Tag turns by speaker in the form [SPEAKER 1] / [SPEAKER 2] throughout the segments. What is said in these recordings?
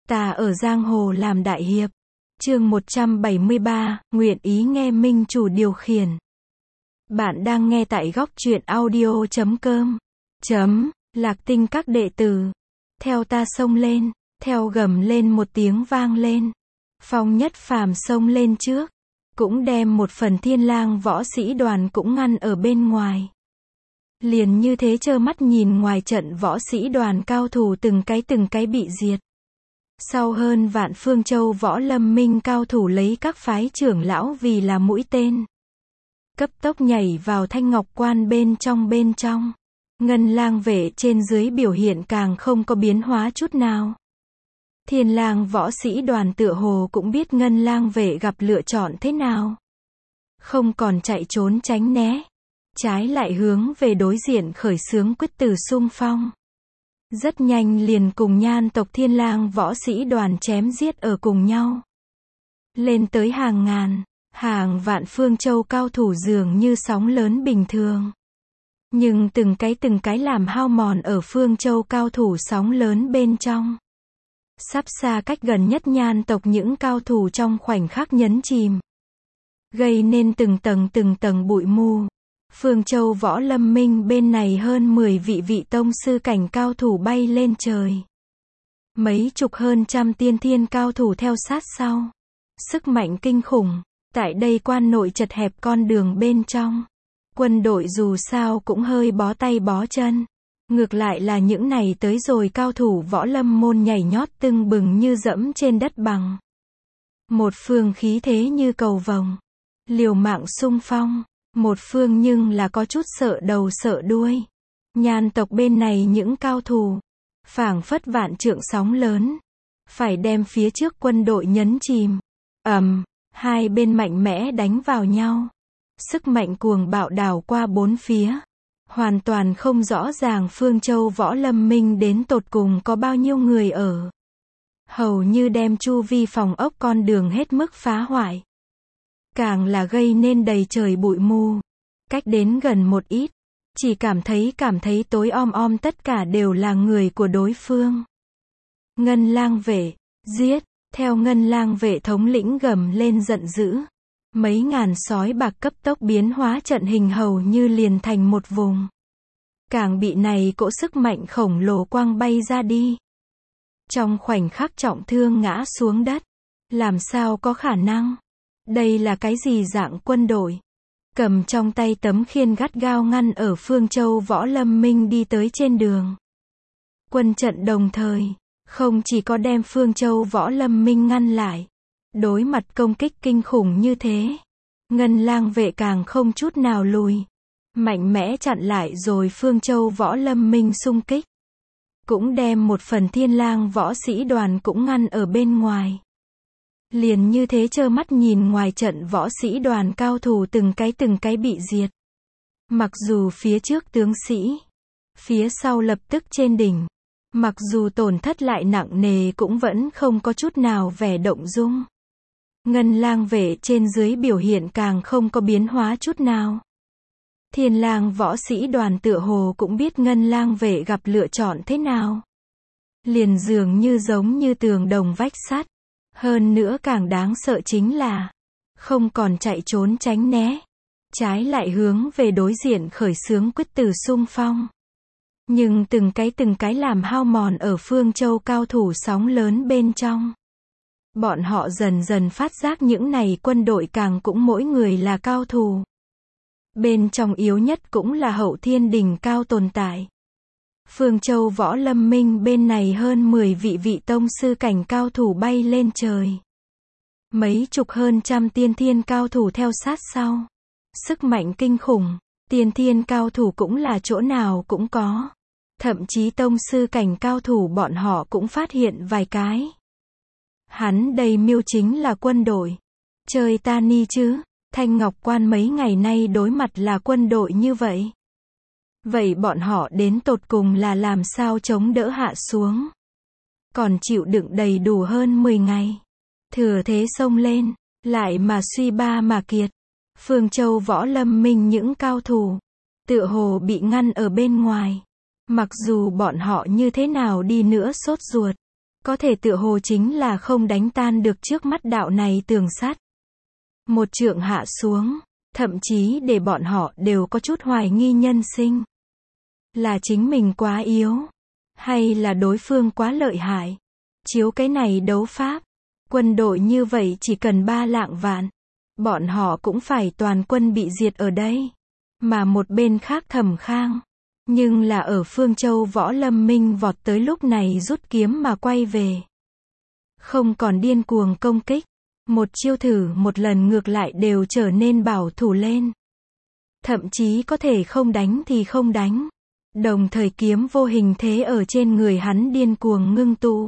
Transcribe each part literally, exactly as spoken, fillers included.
[SPEAKER 1] Ta ở giang hồ làm đại hiệp. Chương một trăm bảy mươi ba, nguyện ý nghe minh chủ điều khiển. Bạn đang nghe tại góc truyện audio chấm com. Chấm, Lạc Tinh các đệ tử. Theo ta xông lên, theo gầm lên một tiếng vang lên. Phong Nhất Phàm xông lên trước, cũng đem một phần Thiên Lang võ sĩ đoàn cũng ngăn ở bên ngoài. Liền như thế trơ mắt nhìn ngoài trận võ sĩ đoàn cao thủ từng cái từng cái bị diệt. Sau hơn vạn Phương Châu võ lâm minh cao thủ lấy các phái trưởng lão vì là mũi tên. Cấp tốc nhảy vào Thanh Ngọc Quan bên trong bên trong. Ngân Lang vệ trên dưới biểu hiện càng không có biến hóa chút nào. Thiên Lang võ sĩ đoàn tựa hồ cũng biết Ngân Lang vệ gặp lựa chọn thế nào. Không còn chạy trốn tránh né. Trái lại hướng về đối diện khởi xướng quyết tử xung phong. Rất nhanh liền cùng Nhan tộc Thiên Lang võ sĩ đoàn chém giết ở cùng nhau. Lên tới hàng ngàn, hàng vạn Phương Châu cao thủ dường như sóng lớn bình thường. Nhưng từng cái từng cái làm hao mòn ở Phương Châu cao thủ sóng lớn bên trong. Sắp xa cách gần nhất Nhan tộc những cao thủ trong khoảnh khắc nhấn chìm. Gây nên từng tầng từng tầng bụi mù. Phương Châu võ lâm minh bên này hơn mười vị vị tông sư cảnh cao thủ bay lên trời. Mấy chục hơn trăm tiên thiên cao thủ theo sát sau. Sức mạnh kinh khủng. Tại đây quan nội chật hẹp con đường bên trong. Quân đội dù sao cũng hơi bó tay bó chân. Ngược lại là những này tới rồi cao thủ võ lâm môn nhảy nhót tưng bừng như dẫm trên đất bằng. Một phương khí thế như cầu vồng. Liều mạng xung phong. Một phương nhưng là có chút sợ đầu sợ đuôi. Nhan tộc bên này những cao thủ. Phảng phất vạn trượng sóng lớn. Phải đem phía trước quân đội nhấn chìm. Ầm, hai bên mạnh mẽ đánh vào nhau. Sức mạnh cuồng bạo đảo qua bốn phía. Hoàn toàn không rõ ràng Phương Châu võ lâm minh đến tột cùng có bao nhiêu người ở. Hầu như đem chu vi phòng ốc con đường hết mức phá hoại. Càng là gây nên đầy trời bụi mù. Cách đến gần một ít, chỉ cảm thấy cảm thấy tối om om tất cả đều là người của đối phương. Ngân Lang vệ, giết, theo Ngân Lang vệ thống lĩnh gầm lên giận dữ. Mấy ngàn sói bạc cấp tốc biến hóa trận hình hầu như liền thành một vùng. Càng bị này cỗ sức mạnh khổng lồ quăng bay ra đi. Trong khoảnh khắc trọng thương ngã xuống đất. Làm sao có khả năng? Đây là cái gì dạng quân đội? Cầm trong tay tấm khiên gắt gao ngăn ở Phương Châu võ lâm minh đi tới trên đường. Quân trận đồng thời, không chỉ có đem Phương Châu võ lâm minh ngăn lại. Đối mặt công kích kinh khủng như thế. Ngân Lang vệ càng không chút nào lùi. Mạnh mẽ chặn lại rồi Phương Châu võ lâm minh xung kích. Cũng đem một phần Thiên Lang võ sĩ đoàn cũng ngăn ở bên ngoài. Liền như thế trơ mắt nhìn ngoài trận võ sĩ đoàn cao thủ từng cái từng cái bị diệt. Mặc dù phía trước tướng sĩ, phía sau lập tức trên đỉnh. Mặc dù tổn thất lại nặng nề cũng vẫn không có chút nào vẻ động dung. Ngân Lang vệ trên dưới biểu hiện càng không có biến hóa chút nào. Thiên Lang võ sĩ đoàn tựa hồ cũng biết Ngân Lang vệ gặp lựa chọn thế nào. Liền dường như giống như tường đồng vách sắt. Hơn nữa càng đáng sợ chính là không còn chạy trốn tránh né. Trái lại hướng về đối diện khởi xướng quyết tử xung phong. Nhưng từng cái từng cái làm hao mòn ở Phương Châu cao thủ sóng lớn bên trong. Bọn họ dần dần phát giác những này quân đội càng cũng mỗi người là cao thủ. Bên trong yếu nhất cũng là hậu thiên đỉnh cao tồn tại. Phương Châu võ lâm minh bên này hơn mười vị vị tông sư cảnh cao thủ bay lên trời. Mấy chục hơn trăm tiên thiên cao thủ theo sát sau. Sức mạnh kinh khủng, tiên thiên cao thủ cũng là chỗ nào cũng có. Thậm chí tông sư cảnh cao thủ bọn họ cũng phát hiện vài cái. Hắn đây miêu chính là quân đội. Chơi ta ni chứ, Thanh Ngọc Quan mấy ngày nay đối mặt là quân đội như vậy. Vậy bọn họ đến tột cùng là làm sao chống đỡ hạ xuống. Còn chịu đựng đầy đủ hơn mười ngày. Thừa thế xông lên, lại mà suy ba mà kiệt. Phương Châu võ lâm minh những cao thủ, tựa hồ bị ngăn ở bên ngoài. Mặc dù bọn họ như thế nào đi nữa sốt ruột, Có thể tựa hồ chính là không đánh tan được trước mắt đạo này tường sắt. Một trượng hạ xuống, thậm chí để bọn họ đều có chút hoài nghi nhân sinh. Là chính mình quá yếu, hay là đối phương quá lợi hại. Chiếu cái này đấu pháp, quân đội như vậy chỉ cần ba lạng vạn, bọn họ cũng phải toàn quân bị diệt ở đây. Mà một bên khác Thẩm Khang, nhưng là ở Phương Châu Võ Lâm Minh vọt tới lúc này rút kiếm mà quay về. Không còn điên cuồng công kích, một chiêu thử một lần ngược lại đều trở nên bảo thủ lên. Thậm chí có thể không đánh thì không đánh. Đồng thời kiếm vô hình thế ở trên người hắn điên cuồng ngưng tụ.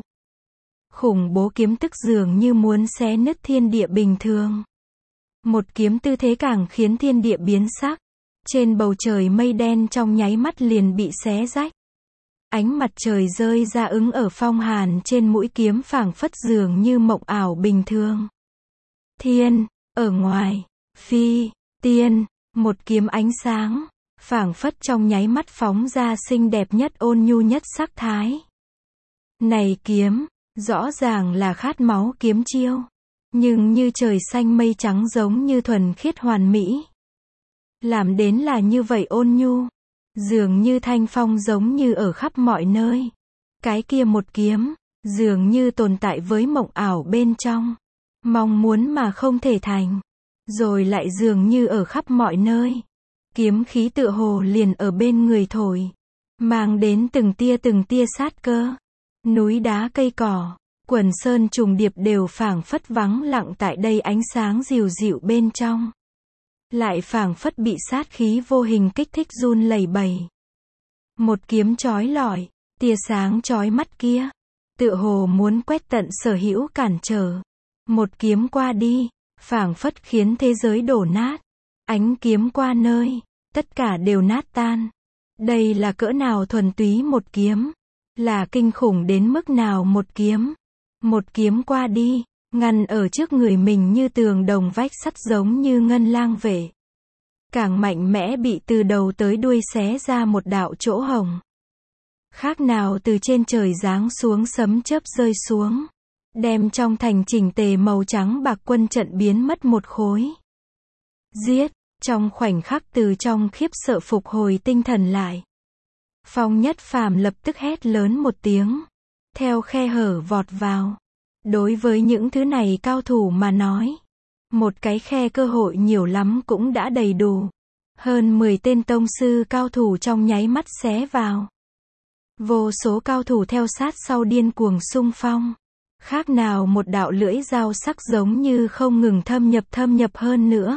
[SPEAKER 1] Khủng bố kiếm tức dường như muốn xé nứt thiên địa bình thường. Một kiếm tư thế càng khiến thiên địa biến sắc. Trên bầu trời mây đen trong nháy mắt liền bị xé rách. Ánh mặt trời rơi ra ứng ở phong hàn trên mũi kiếm phảng phất dường như mộng ảo bình thường. Thiên, ở ngoài, phi, tiên, một kiếm ánh sáng, phảng phất trong nháy mắt phóng ra xinh đẹp nhất ôn nhu nhất sắc thái. Này kiếm, rõ ràng là khát máu kiếm chiêu, nhưng như trời xanh mây trắng giống như thuần khiết hoàn mỹ. Làm đến là như vậy ôn nhu, dường như thanh phong giống như ở khắp mọi nơi. Cái kia một kiếm, dường như tồn tại với mộng ảo bên trong, mong muốn mà không thể thành, rồi lại dường như ở khắp mọi nơi. Kiếm khí tựa hồ liền ở bên người thổi, mang đến từng tia từng tia sát cơ. Núi đá cây cỏ, quần sơn trùng điệp đều phảng phất vắng lặng tại đây ánh sáng dịu dịu bên trong. Lại phảng phất bị sát khí vô hình kích thích run lẩy bẩy. Một kiếm chói lọi, tia sáng chói mắt kia, tựa hồ muốn quét tận sở hữu cản trở. Một kiếm qua đi, phảng phất khiến thế giới đổ nát. Ánh kiếm qua nơi, tất cả đều nát tan. Đây là cỡ nào thuần túy một kiếm, là kinh khủng đến mức nào một kiếm. Một kiếm qua đi, ngăn ở trước người mình như tường đồng vách sắt giống như ngân lang vệ. Càng mạnh mẽ bị từ đầu tới đuôi xé ra một đạo chỗ hồng. Khác nào từ trên trời giáng xuống sấm chớp rơi xuống, đem trong thành chỉnh tề màu trắng bạc quân trận biến mất một khối. Giết, trong khoảnh khắc từ trong khiếp sợ phục hồi tinh thần lại. Phong Nhất Phàm lập tức hét lớn một tiếng, theo khe hở vọt vào. Đối với những thứ này cao thủ mà nói, một cái khe cơ hội nhiều lắm cũng đã đầy đủ. Hơn mười tên tông sư cao thủ trong nháy mắt xé vào. Vô số cao thủ theo sát sau điên cuồng xung phong. Khác nào một đạo lưỡi dao sắc giống như không ngừng thâm nhập thâm nhập hơn nữa.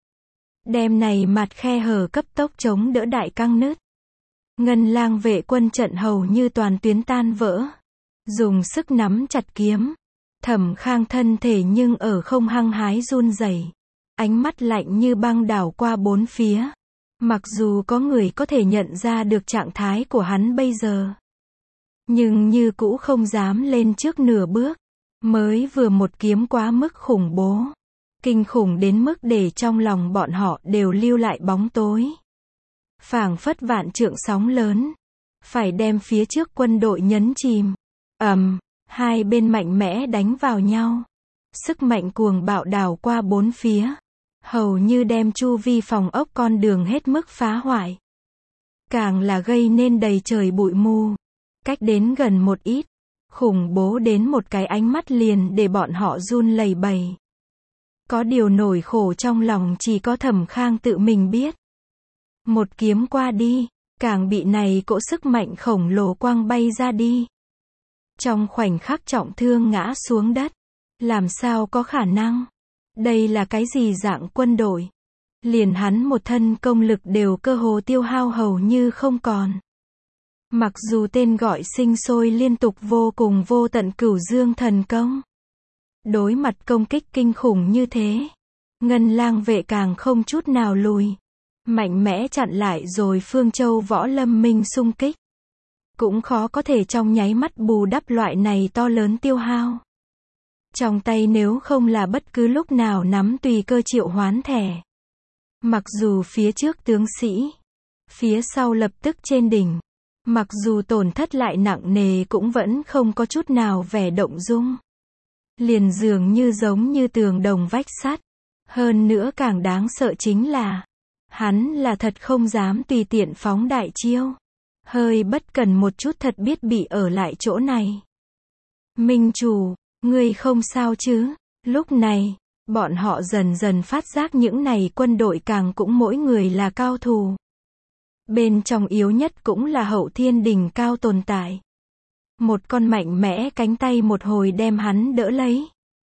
[SPEAKER 1] Đem này mặt khe hở cấp tốc chống đỡ đại căng nứt. Ngân lang vệ quân trận hầu như toàn tuyến tan vỡ. Dùng sức nắm chặt kiếm. Thẩm Khang thân thể nhưng ở không hăng hái run rẩy. Ánh mắt lạnh như băng đảo qua bốn phía. Mặc dù có người có thể nhận ra được trạng thái của hắn bây giờ, nhưng như cũ không dám lên trước nửa bước. Mới vừa một kiếm quá mức khủng bố. Kinh khủng đến mức để trong lòng bọn họ đều lưu lại bóng tối. Phảng phất vạn trượng sóng lớn. Phải đem phía trước quân đội nhấn chìm. Ầm, hai bên mạnh mẽ đánh vào nhau. Sức mạnh cuồng bạo đảo qua bốn phía. Hầu như đem chu vi phòng ốc con đường hết mức phá hoại. Càng là gây nên đầy trời bụi mù. Cách đến gần một ít. Khủng bố đến một cái ánh mắt liền để bọn họ run lẩy bẩy. Có điều nổi khổ trong lòng chỉ có Thẩm Khang tự mình biết. Một kiếm qua đi, càng bị này cỗ sức mạnh khổng lồ quăng bay ra đi. Trong khoảnh khắc trọng thương ngã xuống đất. Làm sao có khả năng? Đây là cái gì dạng quân đội? Liền hắn một thân công lực đều cơ hồ tiêu hao hầu như không còn. Mặc dù tên gọi sinh sôi liên tục vô cùng vô tận Cửu Dương thần công. Đối mặt công kích kinh khủng như thế, Ngân lang vệ càng không chút nào lùi. Mạnh mẽ chặn lại rồi Phương Châu Võ Lâm Minh xung kích. Cũng khó có thể trong nháy mắt bù đắp loại này to lớn tiêu hao. Trong tay nếu không là bất cứ lúc nào nắm tùy cơ triệu hoán thẻ. Mặc dù phía trước tướng sĩ, phía sau lập tức trên đỉnh. Mặc dù tổn thất lại nặng nề cũng vẫn không có chút nào vẻ động dung. Liền dường như giống như tường đồng vách sắt. Hơn nữa càng đáng sợ chính là, hắn là thật không dám tùy tiện phóng đại chiêu. Hơi bất cần một chút thật biết bị ở lại chỗ này. Minh chủ, ngươi không sao chứ? Lúc này, bọn họ dần dần phát giác những này quân đội càng cũng mỗi người là cao thủ. Bên trong yếu nhất cũng là hậu thiên đỉnh cao tồn tại. Một con mạnh mẽ cánh tay một hồi đem hắn đỡ lấy.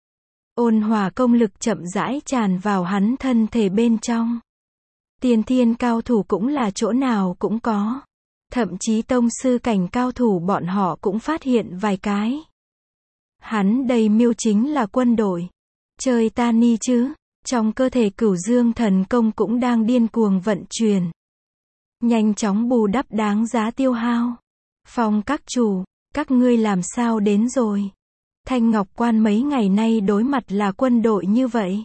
[SPEAKER 1] Ôn hòa công lực chậm rãi tràn vào hắn thân thể bên trong. Tiên thiên cao thủ cũng là chỗ nào cũng có. Thậm chí tông sư cảnh cao thủ bọn họ cũng phát hiện vài cái. Hắn đây miêu chính là quân đội. Chơi ta ni chứ. Trong cơ thể Cửu Dương thần công cũng đang điên cuồng vận chuyển. Nhanh chóng bù đắp đáng giá tiêu hao. Phong các chủ, các ngươi làm sao đến rồi? Thanh Ngọc Quan mấy ngày nay đối mặt là quân đội như vậy.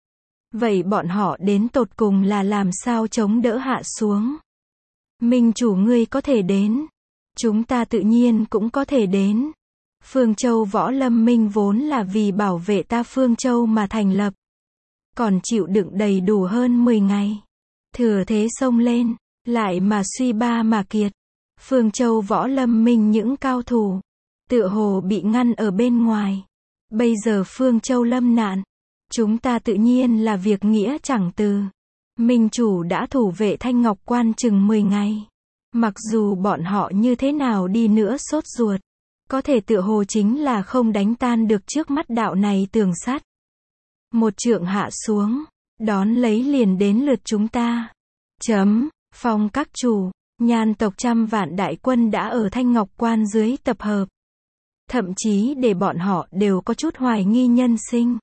[SPEAKER 1] Vậy bọn họ đến tột cùng là làm sao chống đỡ hạ xuống? Minh chủ ngươi có thể đến. Chúng ta tự nhiên cũng có thể đến. Phương Châu Võ Lâm Minh vốn là vì bảo vệ ta Phương Châu mà thành lập. Còn chịu đựng đầy đủ hơn mười ngày. Thừa thế xông lên, lại mà suy ba mà kiệt. Phương Châu Võ Lâm Minh những cao thủ, tựa hồ bị ngăn ở bên ngoài. Bây giờ Phương Châu lâm nạn. Chúng ta tự nhiên là việc nghĩa chẳng từ. Minh chủ đã thủ vệ Thanh Ngọc Quan chừng mười ngày. Mặc dù bọn họ như thế nào đi nữa sốt ruột, có thể tựa hồ chính là không đánh tan được trước mắt đạo này tường sắt. Một trượng hạ xuống, đón lấy liền đến lượt chúng ta. Chấm, Phong các chủ, Nhan tộc trăm vạn đại quân đã ở Thanh Ngọc Quan dưới tập hợp. Thậm chí để bọn họ đều có chút hoài nghi nhân sinh.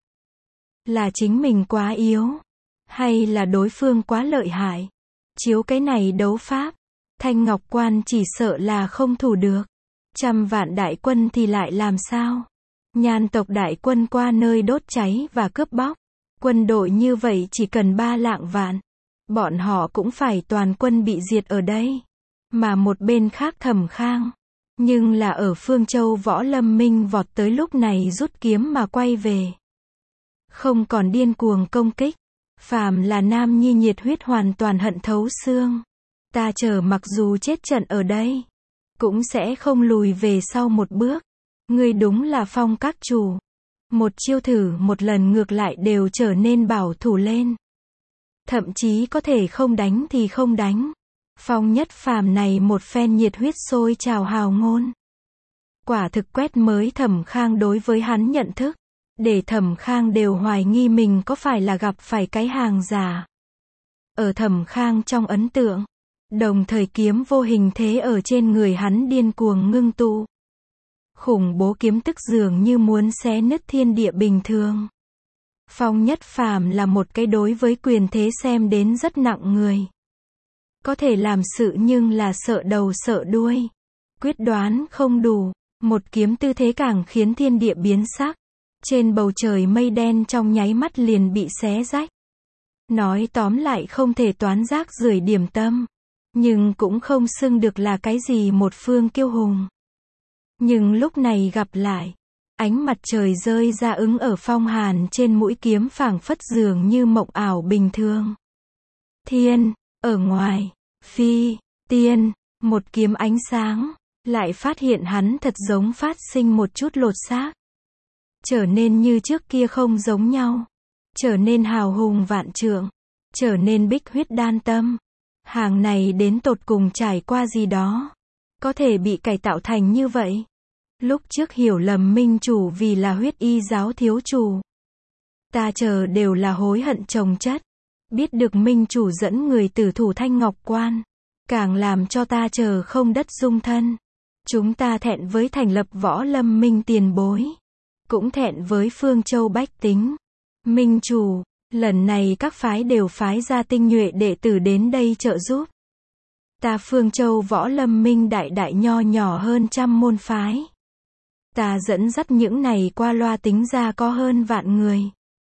[SPEAKER 1] Là chính mình quá yếu, hay là đối phương quá lợi hại. Chiếu cái này đấu pháp, Thanh Ngọc Quan chỉ sợ là không thủ được. Trăm vạn đại quân thì lại làm sao? Nhan tộc đại quân qua nơi đốt cháy và cướp bóc. Quân đội như vậy chỉ cần ba lạng vạn. Bọn họ cũng phải toàn quân bị diệt ở đây. Mà một bên khác Thẩm Khang. Nhưng là ở Phương Châu Võ Lâm Minh vọt tới lúc này rút kiếm mà quay về. Không còn điên cuồng công kích. Phàm là nam nhi nhiệt huyết hoàn toàn hận thấu xương. Ta chờ mặc dù chết trận ở đây, cũng sẽ không lùi về sau một bước. Ngươi đúng là Phong các chủ. Một chiêu thử một lần ngược lại đều trở nên bảo thủ lên. Thậm chí có thể không đánh thì không đánh. Phong Nhất Phàm này một phen nhiệt huyết sôi trào hào ngôn. Quả thực quét mới Thẩm Khang đối với hắn nhận thức. Để Thẩm Khang đều hoài nghi mình có phải là gặp phải cái hàng giả. Ở Thẩm Khang trong ấn tượng, đồng thời kiếm vô hình thế ở trên người hắn điên cuồng ngưng tụ. Khủng bố kiếm tức dường như muốn xé nứt thiên địa bình thường. Phong Nhất Phàm là một cái đối với quyền thế xem đến rất nặng người. Có thể làm sự nhưng là sợ đầu sợ đuôi. Quyết đoán không đủ. Một kiếm tư thế càng khiến thiên địa biến sắc. Trên bầu trời mây đen trong nháy mắt liền bị xé rách. Nói tóm lại không thể toán rác rưởi điểm tâm. Nhưng cũng không xưng được là cái gì một phương kiêu hùng. Nhưng lúc này gặp lại, ánh mặt trời rơi ra ứng ở phong hàn trên mũi kiếm phảng phất dường như mộng ảo bình thường. Thiên, ở ngoài, phi, tiên, một kiếm ánh sáng, lại phát hiện hắn thật giống phát sinh một chút lột xác. Trở nên như trước kia không giống nhau. Trở nên hào hùng vạn trượng. Trở nên bích huyết đan tâm. Hàng này đến tột cùng trải qua gì đó. Có thể bị cải tạo thành như vậy. Lúc trước hiểu lầm minh chủ vì là huyết y giáo thiếu chủ. Ta chờ đều là hối hận chồng chất. Biết được minh chủ dẫn người tử thủ Thanh Ngọc Quan. Càng làm cho ta chờ không đất dung thân. Chúng ta thẹn với thành lập Võ Lâm Minh tiền bối. Cũng thẹn với Phương Châu bách tính. Minh chủ, lần này các phái đều phái ra tinh nhuệ đệ tử đến đây trợ giúp. Ta Phương Châu Võ Lâm Minh đại đại nho nhỏ hơn trăm môn phái. Ta dẫn dắt những này qua loa tính ra có hơn vạn người.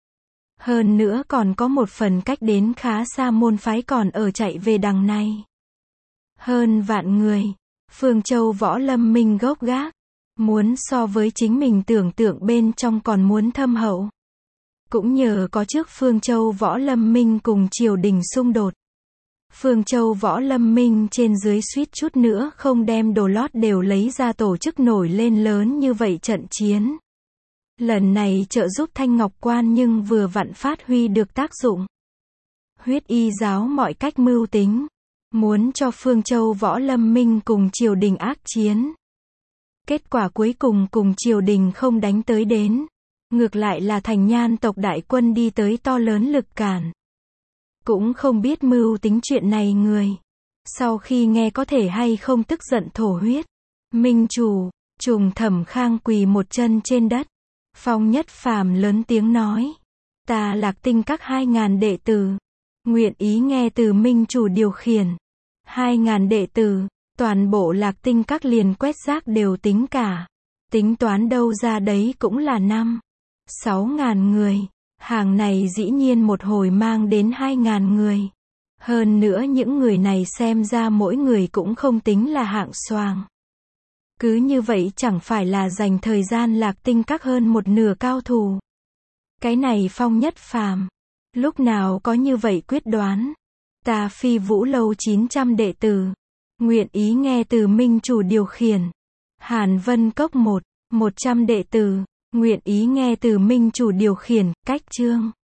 [SPEAKER 1] Hơn nữa còn có một phần cách đến khá xa môn phái còn ở chạy về đằng này. Hơn vạn người. Phương Châu Võ Lâm Minh gốc gác, muốn so với chính mình tưởng tượng bên trong còn muốn thâm hậu. Cũng nhờ có trước Phương Châu Võ Lâm Minh cùng triều đình xung đột. Phương Châu Võ Lâm Minh trên dưới suýt chút nữa không đem đồ lót đều lấy ra tổ chức nổi lên lớn như vậy trận chiến. Lần này trợ giúp Thanh Ngọc Quan nhưng vừa vặn phát huy được tác dụng. Huyết y giáo mọi cách mưu tính, muốn cho Phương Châu Võ Lâm Minh cùng triều đình ác chiến. Kết quả cuối cùng cùng triều đình không đánh tới đến. Ngược lại là Thành Nhan tộc đại quân đi tới to lớn lực cản. Cũng không biết mưu tính chuyện này người. Sau khi nghe có thể hay không tức giận thổ huyết. Minh chủ, Trùng Thẩm Khang quỳ một chân trên đất. Phong Nhất Phàm lớn tiếng nói. Ta Lạc Tinh các hai ngàn đệ tử. Nguyện ý nghe từ Minh chủ điều khiển. Hai ngàn đệ tử, toàn bộ Lạc Tinh các liền quét rác đều tính cả. Tính toán đâu ra đấy cũng là năm. Sáu ngàn người. Hàng này dĩ nhiên một hồi mang đến hai ngàn người. Hơn nữa những người này xem ra mỗi người cũng không tính là hạng xoàng. Cứ như vậy chẳng phải là dành thời gian Lạc Tinh các hơn một nửa cao thủ. Cái này Phong Nhất Phàm lúc nào có như vậy quyết đoán. Ta Phi Vũ Lâu chín trăm đệ tử. Nguyện ý nghe từ Minh chủ điều khiển. Hàn Vân Cốc một, một trăm đệ tử. Nguyện ý nghe từ Minh chủ điều khiển. Cách chương.